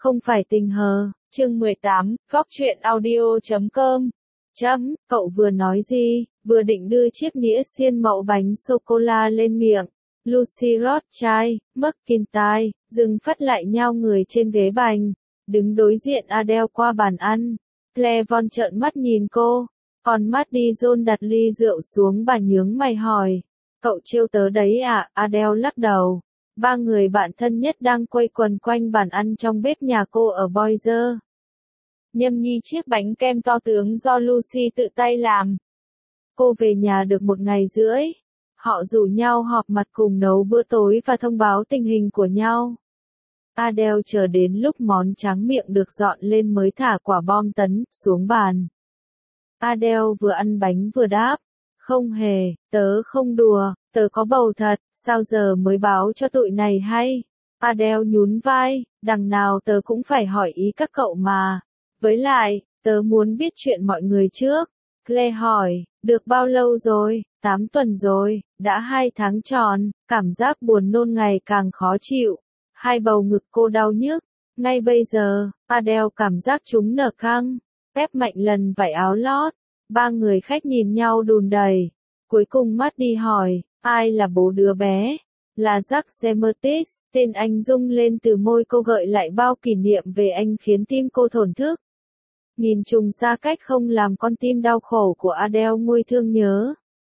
Không phải tình hờ, chương 18, góc truyện audio.com. Cậu vừa nói gì, vừa định đưa chiếc nĩa xiên mậu bánh sô-cô-la lên miệng. Lucy Rothschild, McIntyre, dừng phát lại nhau người trên ghế bành, đứng đối diện Adele qua bàn ăn. Claire Von trợn mắt nhìn cô, còn Maddie John đặt ly rượu xuống bà nhướng mày hỏi. Cậu trêu tớ đấy à? Adele lắc đầu. Ba người bạn thân nhất đang quây quần quanh bàn ăn trong bếp nhà cô ở Boise. Nhâm nhi chiếc bánh kem to tướng do Lucy tự tay làm. Cô về nhà được 1 ngày rưỡi. Họ rủ nhau họp mặt cùng nấu bữa tối và thông báo tình hình của nhau. Adele chờ đến lúc món tráng miệng được dọn lên mới thả quả bom tấn xuống bàn. Adele vừa ăn bánh vừa đáp. Không hề, tớ không đùa, tớ có bầu thật, sao giờ mới báo cho tụi này hay? Adele nhún vai, đằng nào tớ cũng phải hỏi ý các cậu mà. Với lại, tớ muốn biết chuyện mọi người trước. Claire hỏi, được bao lâu rồi? 8 tuần rồi, đã 2 tháng tròn, cảm giác buồn nôn ngày càng khó chịu. Hai bầu ngực cô đau nhức. Ngay bây giờ, Adele cảm giác chúng nở căng, ép mạnh lần vải áo lót. Ba người khách nhìn nhau đùn đầy. Cuối cùng Maddie hỏi, ai là bố đứa bé? Là Jack Demetrius, tên anh rung lên từ môi cô gợi lại bao kỷ niệm về anh khiến tim cô thổn thức. Nhìn trùng xa cách không làm con tim đau khổ của Adele nguôi thương nhớ.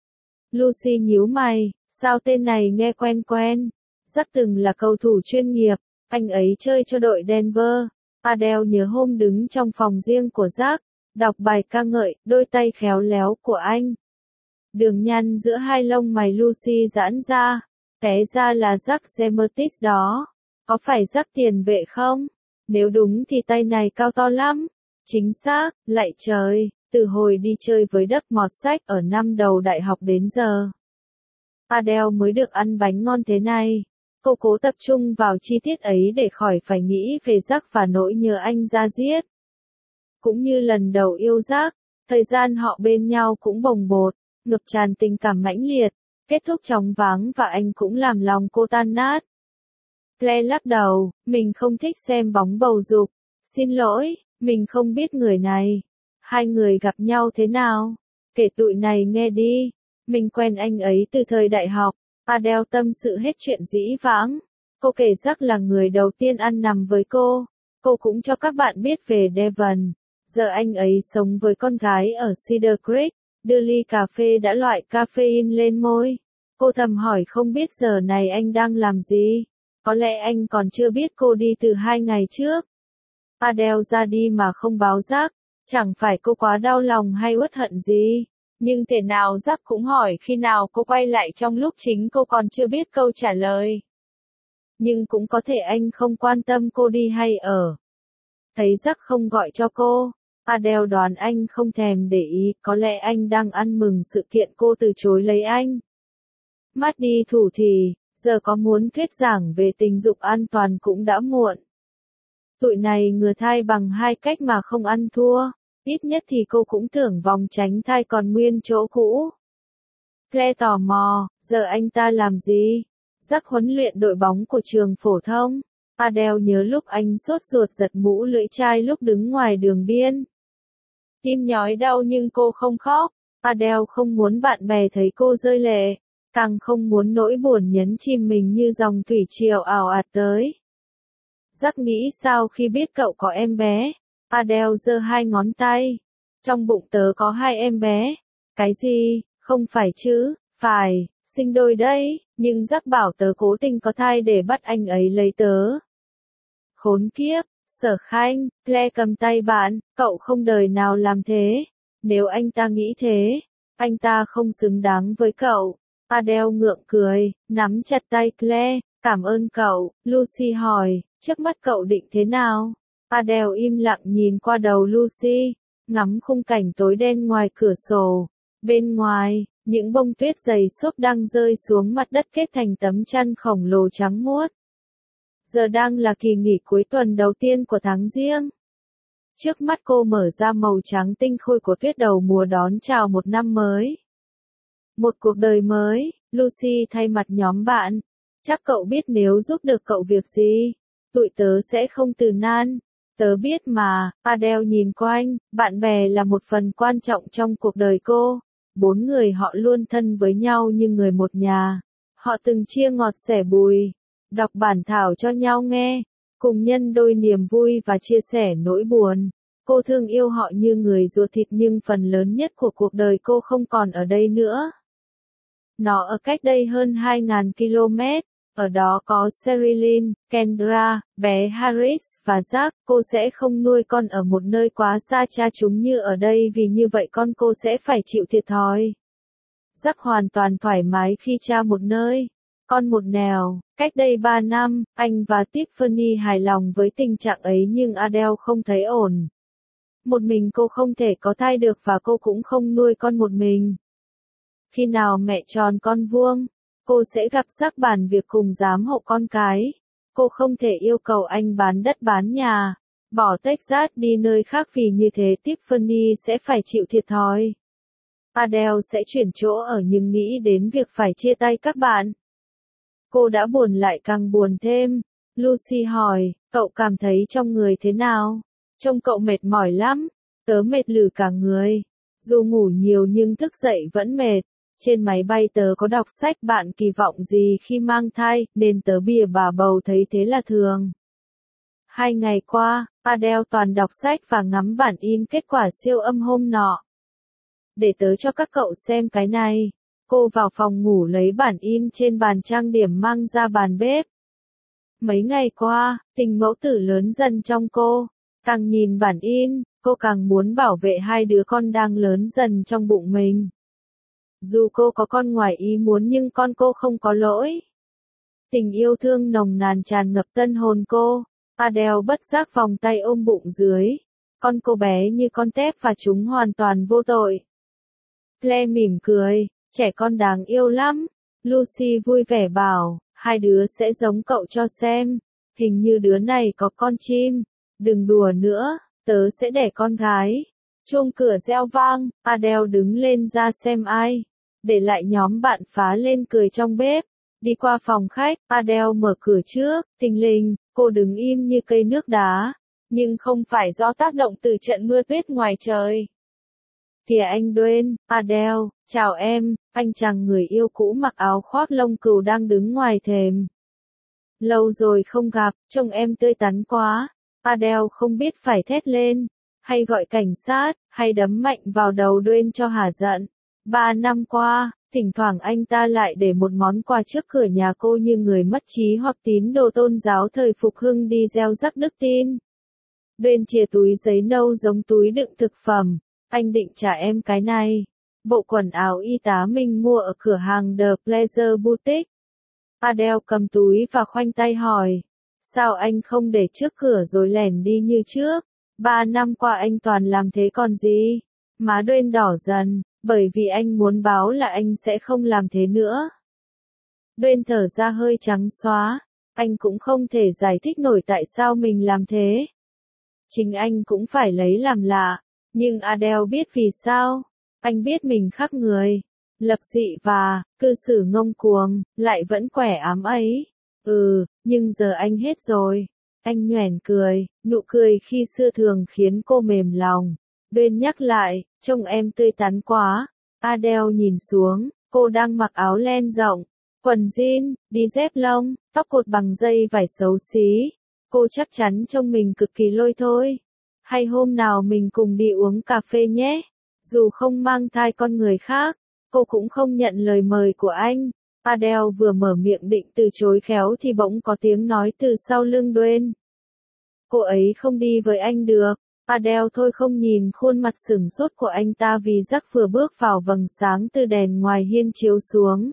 Lucy nhíu mày, sao tên này nghe quen quen? Jack từng là cầu thủ chuyên nghiệp, anh ấy chơi cho đội Denver. Adele nhớ hôm đứng trong phòng riêng của Jack, đọc bài ca ngợi, đôi tay khéo léo của anh. Đường nhăn giữa hai lông mày Lucy giãn ra, té ra là Jack Demetrius đó. Có phải Jack tiền vệ không? Nếu đúng thì tay này cao to lắm. Chính xác, lạy trời, từ hồi đi chơi với Đấc Mọt Sách ở năm đầu đại học đến giờ. Adele mới được ăn bánh ngon thế này. Cô cố tập trung vào chi tiết ấy để khỏi phải nghĩ về Jack và nỗi nhớ anh da diết. Cũng như lần đầu yêu Jack, thời gian họ bên nhau cũng bồng bột, ngập tràn tình cảm mãnh liệt, kết thúc chóng váng và anh cũng làm lòng cô tan nát. Claire lắc đầu, mình không thích xem bóng bầu dục. Xin lỗi, mình không biết người này. Hai người gặp nhau thế nào? Kể tụi này nghe đi. Mình quen anh ấy từ thời đại học. Adele tâm sự hết chuyện dĩ vãng. Cô kể Jack là người đầu tiên ăn nằm với cô. Cô cũng cho các bạn biết về Devon. Giờ anh ấy sống với con gái ở Cedar Creek, đưa ly cà phê đã loại caffeine lên môi. Cô thầm hỏi không biết giờ này anh đang làm gì. Có lẽ anh còn chưa biết cô đi từ 2 ngày trước. Adele ra đi mà không báo Jack, chẳng phải cô quá đau lòng hay uất hận gì. Nhưng thể nào Jack cũng hỏi khi nào cô quay lại trong lúc chính cô còn chưa biết câu trả lời. Nhưng cũng có thể anh không quan tâm cô đi hay ở. Thấy Jack không gọi cho cô, Adele đoán anh không thèm để ý, có lẽ anh đang ăn mừng sự kiện cô từ chối lấy anh. Maddie thủ thì, giờ có muốn thuyết giảng về tình dục an toàn cũng đã muộn. Tụi này ngừa thai bằng 2 cách mà không ăn thua, ít nhất thì cô cũng tưởng vòng tránh thai còn nguyên chỗ cũ. Claire tò mò, giờ anh ta làm gì? Jack huấn luyện đội bóng của trường phổ thông. Adele nhớ lúc anh sốt ruột giật mũ lưỡi chai lúc đứng ngoài đường biên. Tim nhói đau nhưng cô không khóc. Adele không muốn bạn bè thấy cô rơi lệ, càng không muốn nỗi buồn nhấn chìm mình như dòng thủy triều ào ạt tới. Jack nghĩ sao khi biết cậu có em bé? Adele giơ 2 ngón tay. Trong bụng tớ có 2 em bé. Cái gì? Không phải chứ? Phải, sinh đôi đấy, nhưng Jack bảo tớ cố tình có thai để bắt anh ấy lấy tớ. Khốn kiếp, Sở Khanh, Claire cầm tay bạn, cậu không đời nào làm thế. Nếu anh ta nghĩ thế, anh ta không xứng đáng với cậu. Adele ngượng cười, nắm chặt tay Claire, cảm ơn cậu. Lucy hỏi, trước mắt cậu định thế nào? Adele im lặng nhìn qua đầu Lucy, ngắm khung cảnh tối đen ngoài cửa sổ. Bên ngoài, những bông tuyết dày xốp đang rơi xuống mặt đất kết thành tấm chăn khổng lồ trắng muốt. Giờ đang là kỳ nghỉ cuối tuần đầu tiên của tháng Giêng. Trước mắt cô mở ra màu trắng tinh khôi của tuyết đầu mùa đón chào một năm mới. Một cuộc đời mới, Lucy thay mặt nhóm bạn. Chắc cậu biết nếu giúp được cậu việc gì. Tụi tớ sẽ không từ nan. Tớ biết mà, Adele nhìn quanh, bạn bè là một phần quan trọng trong cuộc đời cô. 4 người họ luôn thân với nhau như người một nhà. Họ từng chia ngọt sẻ bùi, đọc bản thảo cho nhau nghe, cùng nhân đôi niềm vui và chia sẻ nỗi buồn. Cô thương yêu họ như người ruột thịt nhưng phần lớn nhất của cuộc đời cô không còn ở đây nữa. Nó ở cách đây hơn 2.000 km. Ở đó có Sherilyn, Kendra, bé Harris và Jack. Cô sẽ không nuôi con ở một nơi quá xa cha chúng như ở đây vì như vậy con cô sẽ phải chịu thiệt thòi. Jack hoàn toàn thoải mái khi cha một nơi, con một nẻo. Cách đây 3 năm, anh và Tiffany hài lòng với tình trạng ấy nhưng Adele không thấy ổn. Một mình cô không thể có thai được và cô cũng không nuôi con một mình. Khi nào mẹ tròn con vuông, cô sẽ gặp Jack bàn việc cùng giám hộ con cái. Cô không thể yêu cầu anh bán đất bán nhà, bỏ Texas đi nơi khác vì như thế Tiffany sẽ phải chịu thiệt thòi. Adele sẽ chuyển chỗ ở nhưng nghĩ đến việc phải chia tay các bạn. Cô đã buồn lại càng buồn thêm. Lucy hỏi, cậu cảm thấy trong người thế nào? Trông cậu mệt mỏi lắm. Tớ mệt lử cả người. Dù ngủ nhiều nhưng thức dậy vẫn mệt. Trên máy bay tớ có đọc sách bạn kỳ vọng gì khi mang thai, nên tớ bìa bà bầu thấy thế là thường. 2 ngày qua, Adele toàn đọc sách và ngắm bản in kết quả siêu âm hôm nọ. Để tớ cho các cậu xem cái này. Cô vào phòng ngủ lấy bản in trên bàn trang điểm mang ra bàn bếp. Mấy ngày qua, tình mẫu tử lớn dần trong cô. Càng nhìn bản in, cô càng muốn bảo vệ 2 đứa con đang lớn dần trong bụng mình. Dù cô có con ngoài ý muốn nhưng con cô không có lỗi. Tình yêu thương nồng nàn tràn ngập tâm hồn cô. Adele bất giác vòng tay ôm bụng dưới. Con cô bé như con tép và chúng hoàn toàn vô tội. Claire mỉm cười, trẻ con đáng yêu lắm. Lucy vui vẻ bảo, 2 đứa sẽ giống cậu cho xem. Hình như đứa này có con chim. Đừng đùa nữa, tớ sẽ đẻ con gái. Chuông cửa reo vang, Adele đứng lên ra xem ai. Để lại nhóm bạn phá lên cười trong bếp. Đi qua phòng khách, Adele mở cửa trước, thình lình, cô đứng im như cây nước đá. Nhưng không phải do tác động từ trận mưa tuyết ngoài trời. Kìa anh Dwayne, Adele, chào em, anh chàng người yêu cũ mặc áo khoác lông cừu đang đứng ngoài thềm. Lâu rồi không gặp, trông em tươi tắn quá. Adele không biết phải thét lên, hay gọi cảnh sát, hay đấm mạnh vào đầu Dwayne cho hả giận. 3 năm qua, thỉnh thoảng anh ta lại để một món quà trước cửa nhà cô như người mất trí hoặc tín đồ tôn giáo thời phục hưng đi gieo rắc đức tin. Dwayne chìa túi giấy nâu giống túi đựng thực phẩm. Anh định trả em cái này. Bộ quần áo y tá mình mua ở cửa hàng The Pleasure Boutique. Adele cầm túi và khoanh tay hỏi. Sao anh không để trước cửa rồi lẻn đi như trước? 3 năm qua anh toàn làm thế còn gì? Má Dwayne đỏ dần, bởi vì anh muốn báo là anh sẽ không làm thế nữa. Dwayne thở ra hơi trắng xóa. Anh cũng không thể giải thích nổi tại sao mình làm thế. Chính anh cũng phải lấy làm lạ. Nhưng Adele biết vì sao. Anh biết mình khác người. Lập dị và, cư xử ngông cuồng, lại vẫn quẻ ám ấy. Nhưng giờ anh hết rồi. Anh nhoẻn cười, nụ cười khi xưa thường khiến cô mềm lòng. Dwayne nhắc lại, trông em tươi tắn quá. Adele nhìn xuống, cô đang mặc áo len rộng, quần jean, đi dép lông, tóc cột bằng dây vải xấu xí. Cô chắc chắn trông mình cực kỳ lôi thôi. Hay hôm nào mình cùng đi uống cà phê nhé. Dù không mang thai con người khác, cô cũng không nhận lời mời của anh. Adele vừa mở miệng định từ chối khéo thì bỗng có tiếng nói từ sau lưng Dwayne. Cô ấy không đi với anh được. Adele thôi không nhìn khuôn mặt sửng sốt của anh ta vì Jack vừa bước vào vầng sáng từ đèn ngoài hiên chiếu xuống.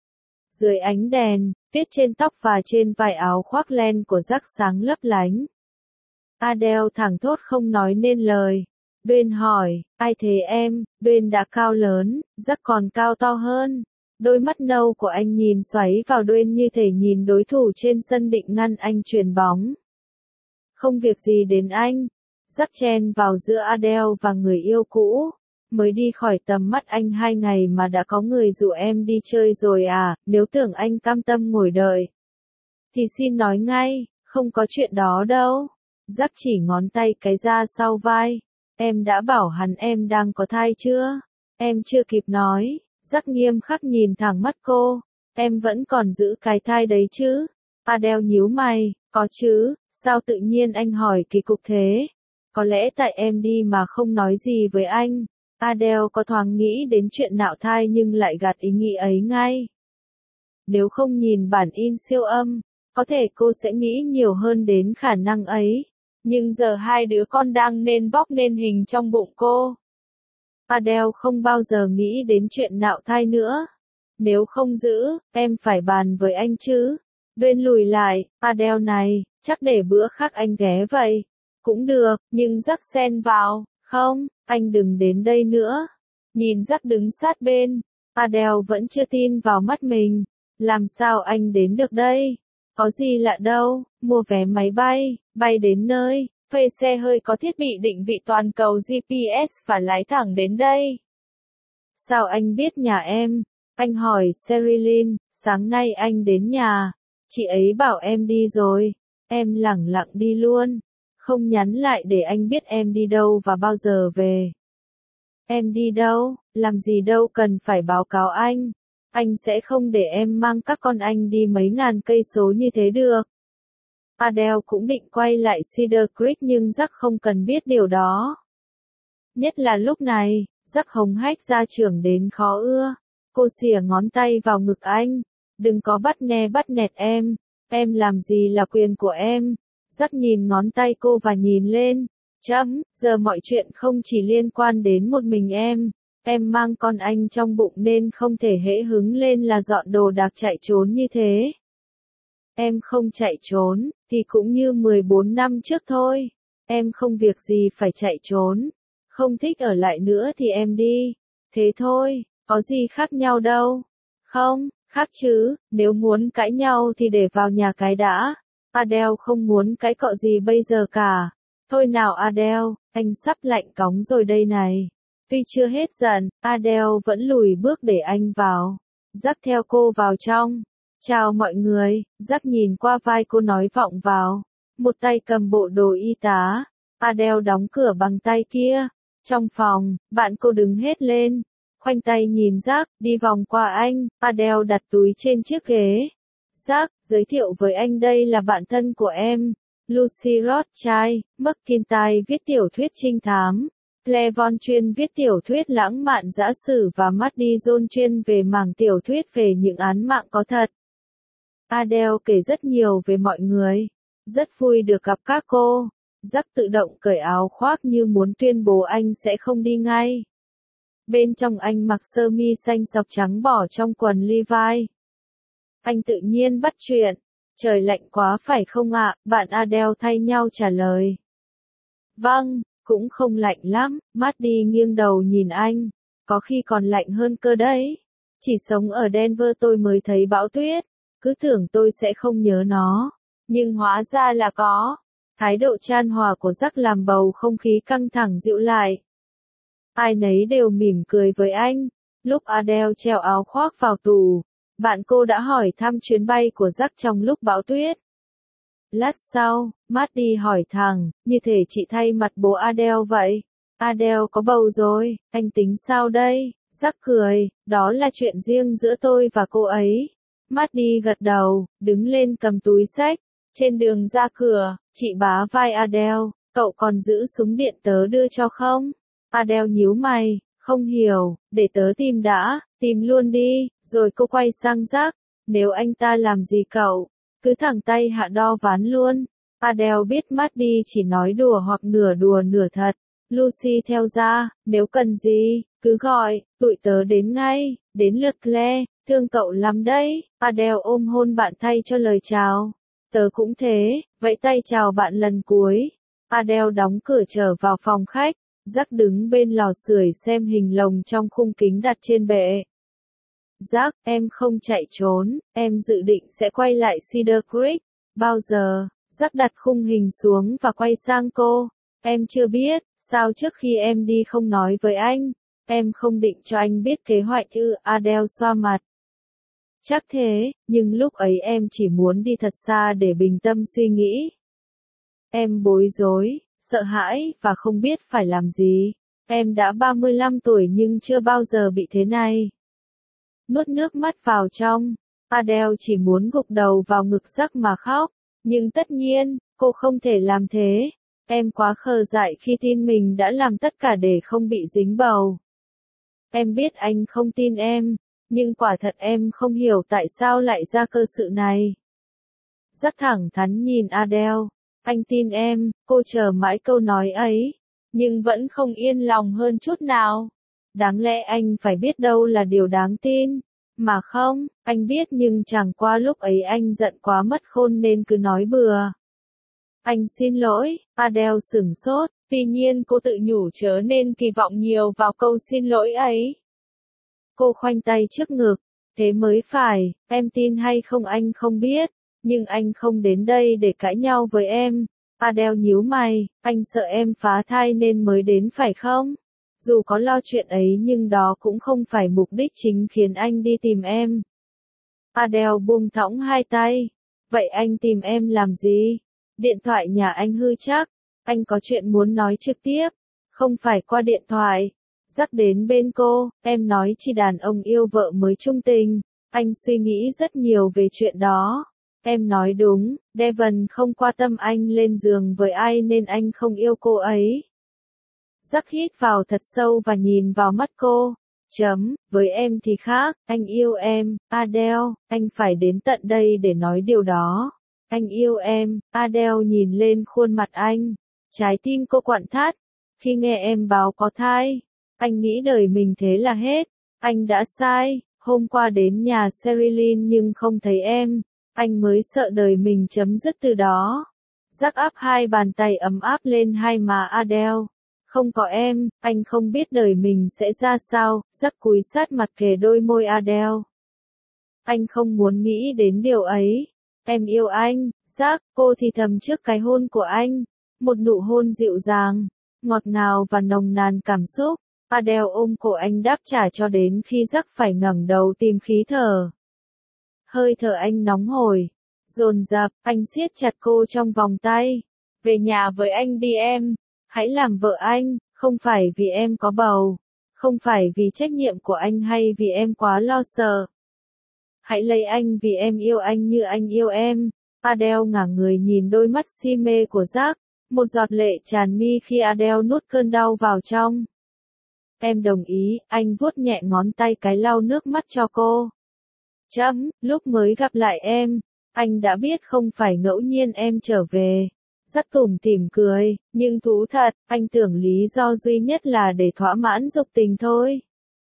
Dưới ánh đèn, viết trên tóc và trên vải áo khoác len của Jack sáng lấp lánh. Adele thẳng thốt không nói nên lời. Dwayne hỏi, ai thế em? Dwayne đã cao lớn, Jack còn cao to hơn. Đôi mắt nâu của anh nhìn xoáy vào Dwayne như thể nhìn đối thủ trên sân định ngăn anh chuyền bóng. Không việc gì đến anh. Jack chen vào giữa Adele và người yêu cũ. Mới đi khỏi tầm mắt anh 2 ngày mà đã có người rủ em đi chơi rồi à, nếu tưởng anh cam tâm ngồi đợi. Thì xin nói ngay, Không có chuyện đó đâu. Jack chỉ ngón tay cái ra sau vai. Em đã bảo hắn em đang có thai chưa? Em chưa kịp nói. Jack nghiêm khắc nhìn thẳng mắt cô. Em vẫn còn giữ cái thai đấy chứ? Adele nhíu mày. Có chứ, sao tự nhiên anh hỏi kỳ cục thế? Có lẽ tại em đi mà không nói gì với anh. Adele có thoáng nghĩ đến chuyện nạo thai nhưng lại gạt ý nghĩ ấy ngay. Nếu không nhìn bản in siêu âm, có thể cô sẽ nghĩ nhiều hơn đến khả năng ấy. Nhưng giờ hai đứa con đang nên vóc nên hình trong bụng cô. Adele không bao giờ nghĩ đến chuyện nạo thai nữa. Nếu không giữ, em phải bàn với anh chứ. Dwayne lùi lại, Adele này, chắc để bữa khác anh ghé vậy. Cũng được, nhưng Jack xen vào, không, anh đừng đến đây nữa. Nhìn Jack đứng sát bên, Adele vẫn chưa tin vào mắt mình. Làm sao anh đến được đây? Có gì lạ đâu, mua vé máy bay, bay đến nơi, thuê xe hơi có thiết bị định vị toàn cầu GPS và lái thẳng đến đây. Sao anh biết nhà em? Anh hỏi Sherilyn, sáng nay anh đến nhà. Chị ấy bảo em đi rồi. Em lẳng lặng đi luôn. Không nhắn lại để anh biết em đi đâu và bao giờ về. Em đi đâu, làm gì đâu cần phải báo cáo anh. Anh sẽ không để em mang các con anh đi mấy ngàn cây số như thế được. Adele cũng định quay lại Cedar Creek nhưng Jack không cần biết điều đó. Nhất là lúc này, Jack hống hách ra trưởng đến khó ưa. Cô xỉa ngón tay vào ngực anh. Đừng có bắt nẹt em làm gì là quyền của em. Jack nhìn ngón tay cô và nhìn lên. Giờ mọi chuyện không chỉ liên quan đến một mình em. Em mang con anh trong bụng nên không thể hễ hứng lên là dọn đồ đạc chạy trốn như thế. Em không chạy trốn, thì cũng như 14 năm trước thôi. Em không việc gì phải chạy trốn. Không thích ở lại nữa thì em đi. Thế thôi, có gì khác nhau đâu. Không, khác chứ, nếu muốn cãi nhau thì để vào nhà cái đã. Adele không muốn cãi cọ gì bây giờ cả. Thôi nào Adele, anh sắp lạnh cóng rồi đây này. Tuy chưa hết giận, Adele vẫn lùi bước để anh vào. Jack theo cô vào trong. Chào mọi người, Jack nhìn qua vai cô nói vọng vào. Một tay cầm bộ đồ y tá. Adele đóng cửa bằng tay kia. Trong phòng, bạn cô đứng hết lên. Khoanh tay nhìn Jack, đi vòng qua anh. Adele đặt túi trên chiếc ghế. Jack, giới thiệu với anh đây là bạn thân của em. Lucy Rothschild, McIntyre viết tiểu thuyết trinh thám. Claire Von chuyên viết tiểu thuyết lãng mạn dã sử và Maddie Jones chuyên về mảng tiểu thuyết về những án mạng có thật. Adele kể rất nhiều về mọi người. Rất vui được gặp các cô. Jack tự động cởi áo khoác như muốn tuyên bố anh sẽ không đi ngay. Bên trong anh mặc sơ mi xanh sọc trắng bỏ trong quần Levi. Anh tự nhiên bắt chuyện. Trời lạnh quá phải không ạ? Bạn Adele thay nhau trả lời. Vâng, cũng không lạnh lắm. Maddie nghiêng đầu nhìn anh. Có khi còn lạnh hơn cơ đấy. Chỉ sống ở Denver tôi mới thấy bão tuyết. Cứ tưởng tôi sẽ không nhớ nó. Nhưng hóa ra là có. Thái độ chan hòa của Jack làm bầu không khí căng thẳng dịu lại. Ai nấy đều mỉm cười với anh. Lúc Adele treo áo khoác vào tủ, bạn cô đã hỏi thăm chuyến bay của Jack trong lúc bão tuyết. Lát sau, Maddie hỏi thẳng, như thể chị thay mặt bố Adele vậy. Adele có bầu rồi, anh tính sao đây? Jack cười, đó là chuyện riêng giữa tôi và cô ấy. Maddie gật đầu, đứng lên cầm túi xách. Trên đường ra cửa, chị bá vai Adele, cậu còn giữ súng điện tớ đưa cho không? Adele nhíu mày, không hiểu, để tớ tìm đã, tìm luôn đi, rồi cô quay sang Jack. Nếu anh ta làm gì cậu, cứ thẳng tay hạ đo ván luôn. Adele biết Maddie chỉ nói đùa hoặc nửa đùa nửa thật. Lucy theo ra, nếu cần gì, cứ gọi, tụi tớ đến ngay, đến lượt Claire, thương cậu lắm đấy. Adele ôm hôn bạn thay cho lời chào. Tớ cũng thế, vẫy tay chào bạn lần cuối. Adele đóng cửa trở vào phòng khách. Jack đứng bên lò sưởi xem hình lồng trong khung kính đặt trên bệ. Jack, em không chạy trốn, em dự định sẽ quay lại Cedar Creek. Bao giờ? Jack đặt khung hình xuống và quay sang cô. Em chưa biết, sao trước khi em đi không nói với anh? Em không định cho anh biết kế hoạch ư? Adele xoa mặt. Chắc thế, nhưng lúc ấy em chỉ muốn đi thật xa để bình tâm suy nghĩ. Em bối rối, sợ hãi và không biết phải làm gì. Em đã 35 tuổi nhưng chưa bao giờ bị thế này. Nuốt nước mắt vào trong, Adele chỉ muốn gục đầu vào ngực Jack mà khóc. Nhưng tất nhiên, cô không thể làm thế. Em quá khờ dại khi tin mình đã làm tất cả để không bị dính bầu. Em biết anh không tin em, nhưng quả thật em không hiểu tại sao lại ra cơ sự này. Jack thẳng thắn nhìn Adele. Anh tin em, cô chờ mãi câu nói ấy, nhưng vẫn không yên lòng hơn chút nào. Đáng lẽ anh phải biết đâu là điều đáng tin. Mà không, anh biết nhưng chẳng qua lúc ấy anh giận quá mất khôn nên cứ nói bừa. Anh xin lỗi, Adele sửng sốt, tuy nhiên cô tự nhủ chớ nên kỳ vọng nhiều vào câu xin lỗi ấy. Cô khoanh tay trước ngực, thế mới phải, em tin hay không anh không biết, nhưng anh không đến đây để cãi nhau với em. Adele nhíu mày, anh sợ em phá thai nên mới đến phải không? Dù có lo chuyện ấy nhưng đó cũng không phải mục đích chính khiến anh đi tìm em. Adele buông thõng hai tay. Vậy anh tìm em làm gì? Điện thoại nhà anh hư chắc. Anh có chuyện muốn nói trực tiếp. Không phải qua điện thoại. Dắt đến bên cô, em nói chi đàn ông yêu vợ mới chung tình. Anh suy nghĩ rất nhiều về chuyện đó. Em nói đúng, Devon không quan tâm anh lên giường với ai nên anh không yêu cô ấy. Jack hít vào thật sâu và nhìn vào mắt cô. Với em thì khác, anh yêu em, Adele, anh phải đến tận đây để nói điều đó. Anh yêu em, Adele nhìn lên khuôn mặt anh. Trái tim cô quặn thắt. Khi nghe em báo có thai, anh nghĩ đời mình thế là hết. Anh đã sai, hôm qua đến nhà Sherilyn nhưng không thấy em. Anh mới sợ đời mình chấm dứt từ đó. Jack áp hai bàn tay ấm áp lên hai má Adele. Không có em, anh không biết đời mình sẽ ra sao. Jack cúi sát mặt kề đôi môi Adele. Anh không muốn nghĩ đến điều ấy. Em yêu anh, Jack, cô thì thầm trước cái hôn của anh. Một nụ hôn dịu dàng, ngọt ngào và nồng nàn cảm xúc. Adele ôm cổ anh đáp trả cho đến khi Jack phải ngẩng đầu tìm khí thở. Hơi thở anh nóng hổi, dồn dập, anh siết chặt cô trong vòng tay. Về nhà với anh đi em, hãy làm vợ anh, không phải vì em có bầu, không phải vì trách nhiệm của anh hay vì em quá lo sợ. Hãy lấy anh vì em yêu anh như anh yêu em. Adele ngả người nhìn đôi mắt si mê của Jack, một giọt lệ tràn mi khi Adele nuốt cơn đau vào trong. Em đồng ý, anh vuốt nhẹ ngón tay cái lau nước mắt cho cô. Lúc mới gặp lại em, anh đã biết không phải ngẫu nhiên em trở về. Jack tủm tỉm cười, nhưng thú thật, anh tưởng lý do duy nhất là để thỏa mãn dục tình thôi.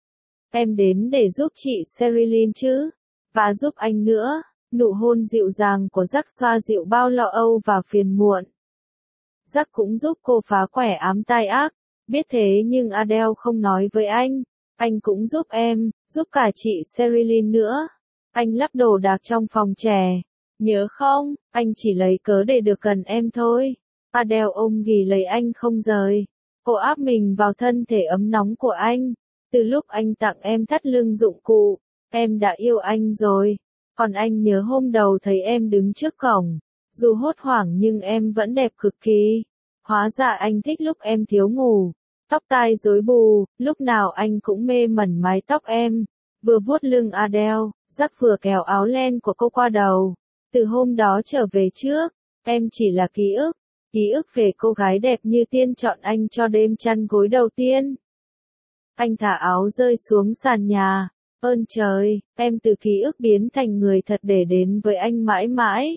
Em đến để giúp chị Sherilyn chứ, và giúp anh nữa. Nụ hôn dịu dàng của Jack xoa dịu bao lo âu và phiền muộn. Jack cũng giúp cô phá quẻ ám tai ác. Biết thế nhưng Adele không nói với anh cũng giúp em, giúp cả chị Sherilyn nữa. Anh lắp đồ đạc trong phòng trẻ. Nhớ không, anh chỉ lấy cớ để được gần em thôi. Adele ôm ghì lấy anh không rời. Cô áp mình vào thân thể ấm nóng của anh. Từ lúc anh tặng em thắt lưng dụng cụ, em đã yêu anh rồi. Còn anh nhớ hôm đầu thấy em đứng trước cổng. Dù hốt hoảng nhưng em vẫn đẹp cực kỳ. Hóa ra anh thích lúc em thiếu ngủ. Tóc tai rối bù, lúc nào anh cũng mê mẩn mái tóc em. Vừa vuốt lưng Adele, Jack vừa kéo áo len của cô qua đầu. Từ hôm đó trở về trước, em chỉ là ký ức về cô gái đẹp như tiên chọn anh cho đêm chăn gối đầu tiên. Anh thả áo rơi xuống sàn nhà. Ơn trời, em từ ký ức biến thành người thật để đến với anh mãi mãi.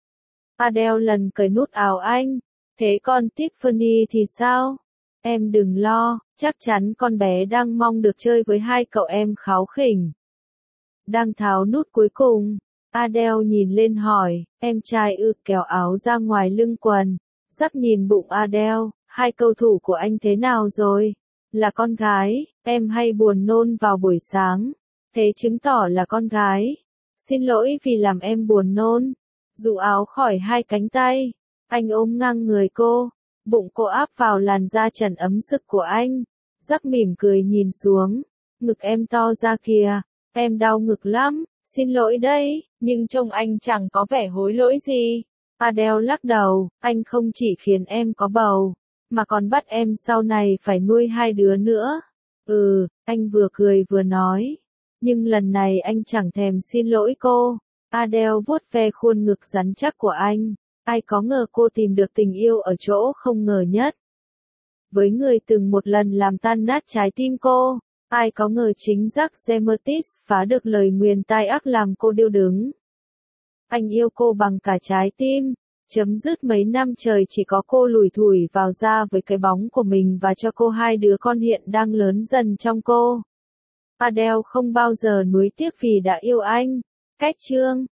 Adele lần cởi nút áo anh. Thế con Tiffany thì sao? Em đừng lo, chắc chắn con bé đang mong được chơi với hai cậu em kháu khỉnh. Đang tháo nút cuối cùng, Adele nhìn lên hỏi, em trai kéo áo ra ngoài lưng quần. Jack nhìn bụng Adele, hai cầu thủ của anh thế nào rồi? Là con gái, em hay buồn nôn vào buổi sáng. Thế chứng tỏ là con gái. Xin lỗi vì làm em buồn nôn. Dụ áo khỏi hai cánh tay. Anh ôm ngang người cô. Bụng cô áp vào làn da trần ấm sực của anh. Jack mỉm cười nhìn xuống. Ngực em to ra kìa. Em đau ngực lắm. Xin lỗi đấy, nhưng trông anh chẳng có vẻ hối lỗi gì. Adele lắc đầu, anh không chỉ khiến em có bầu, mà còn bắt em sau này phải nuôi 2 đứa nữa. Anh vừa cười vừa nói. Nhưng lần này anh chẳng thèm xin lỗi cô. Adele vuốt ve khuôn ngực rắn chắc của anh. Ai có ngờ cô tìm được tình yêu ở chỗ không ngờ nhất. Với người từng một lần làm tan nát trái tim cô, ai có ngờ chính Jack Demetrius phá được lời nguyền tai ác làm cô điêu đứng. Anh yêu cô bằng cả trái tim, chấm dứt mấy năm trời chỉ có cô lủi thủi vào ra với cái bóng của mình và cho cô 2 đứa con hiện đang lớn dần trong cô. Adele không bao giờ nuối tiếc vì đã yêu anh. Kết chương